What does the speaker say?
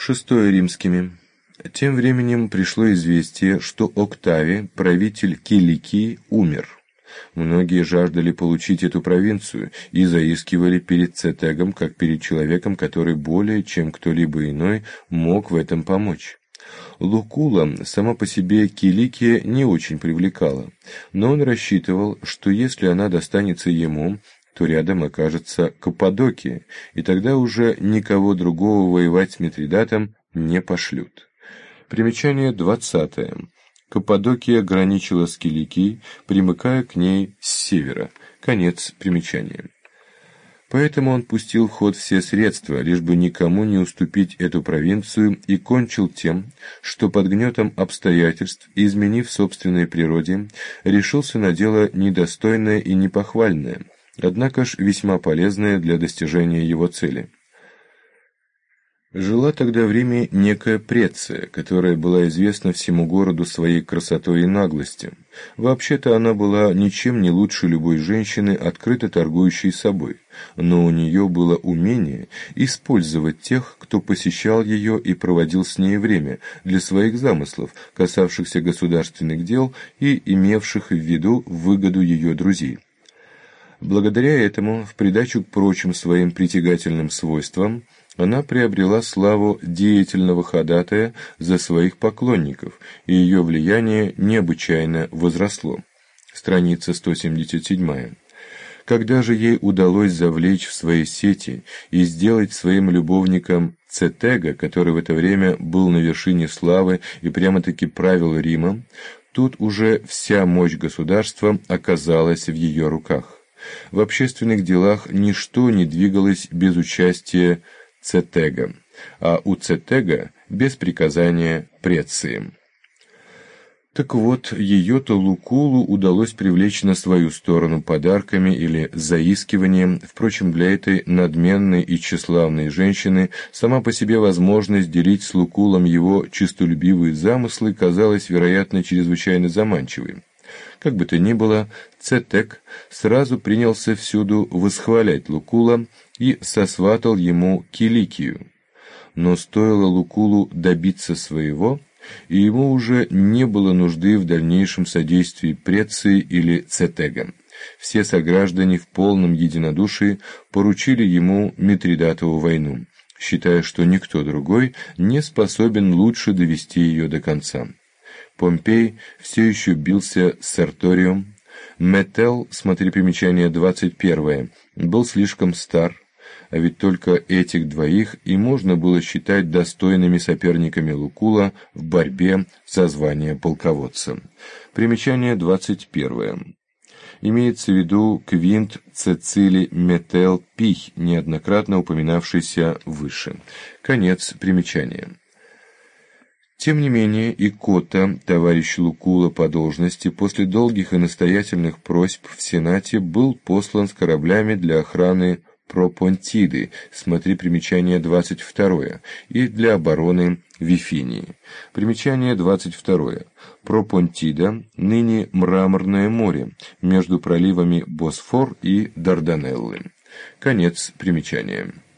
Шестое римскими. Тем временем пришло известие, что Октавий, правитель Киликии, умер. Многие жаждали получить эту провинцию и заискивали перед Цетегом, как перед человеком, который более чем кто-либо иной мог в этом помочь. Лукула сама по себе Киликия не очень привлекала, но он рассчитывал, что если она достанется ему, то рядом окажется Каппадокия, и тогда уже никого другого воевать с Митридатом не пошлют. Примечание 20. Каппадокия граничила с Киликией, примыкая к ней с севера. Конец примечания. Поэтому он пустил в ход все средства, лишь бы никому не уступить эту провинцию, и кончил тем, что под гнетом обстоятельств, изменив собственной природе, решился на дело недостойное и непохвальное, однако ж весьма полезное для достижения его цели. Жила тогда в Риме некая Преция, которая была известна всему городу своей красотой и наглостью. Вообще-то она была ничем не лучше любой женщины, открыто торгующей собой, но у нее было умение использовать тех, кто посещал ее и проводил с ней время, для своих замыслов, касавшихся государственных дел и имевших в виду выгоду ее друзей. Благодаря этому, в придачу к прочим своим притягательным свойствам, она приобрела славу деятельного ходатая за своих поклонников, и ее влияние необычайно возросло. Страница 177. Когда же ей удалось завлечь в свои сети и сделать своим любовником Цетега, который в это время был на вершине славы и прямо-таки правил Римом, тут уже вся мощь государства оказалась в ее руках. В общественных делах ничто не двигалось без участия Цетега, а у Цетега без приказания Преции. Так вот, ее-то Лукулу удалось привлечь на свою сторону подарками или заискиванием. Впрочем, для этой надменной и тщеславной женщины сама по себе возможность делить с Лукулом его честолюбивые замыслы казалась, вероятно, чрезвычайно заманчивой. Как бы то ни было, Цетег сразу принялся всюду восхвалять Лукула и сосватал ему Киликию. Но стоило Лукулу добиться своего, и ему уже не было нужды в дальнейшем содействии Преции или Цетега. Все сограждане в полном единодушии поручили ему Митридатову войну, считая, что никто другой не способен лучше довести ее до конца. Помпей все еще бился с Серторием. Метел, смотри примечание 21, был слишком стар, а ведь только этих двоих и можно было считать достойными соперниками Лукула в борьбе за звание полководца. Примечание 21. Имеется в виду Квинт Цецилий Метел Пий, неоднократно упоминавшийся выше. Конец примечания. Тем не менее, и Кота, товарищ Лукула по должности, после долгих и настоятельных просьб в Сенате был послан с кораблями для охраны Пропонтиды, смотри примечание 22, и для обороны Вифинии. Примечание 22. Пропонтида, ныне Мраморное море, между проливами Босфор и Дарданеллы. Конец примечания.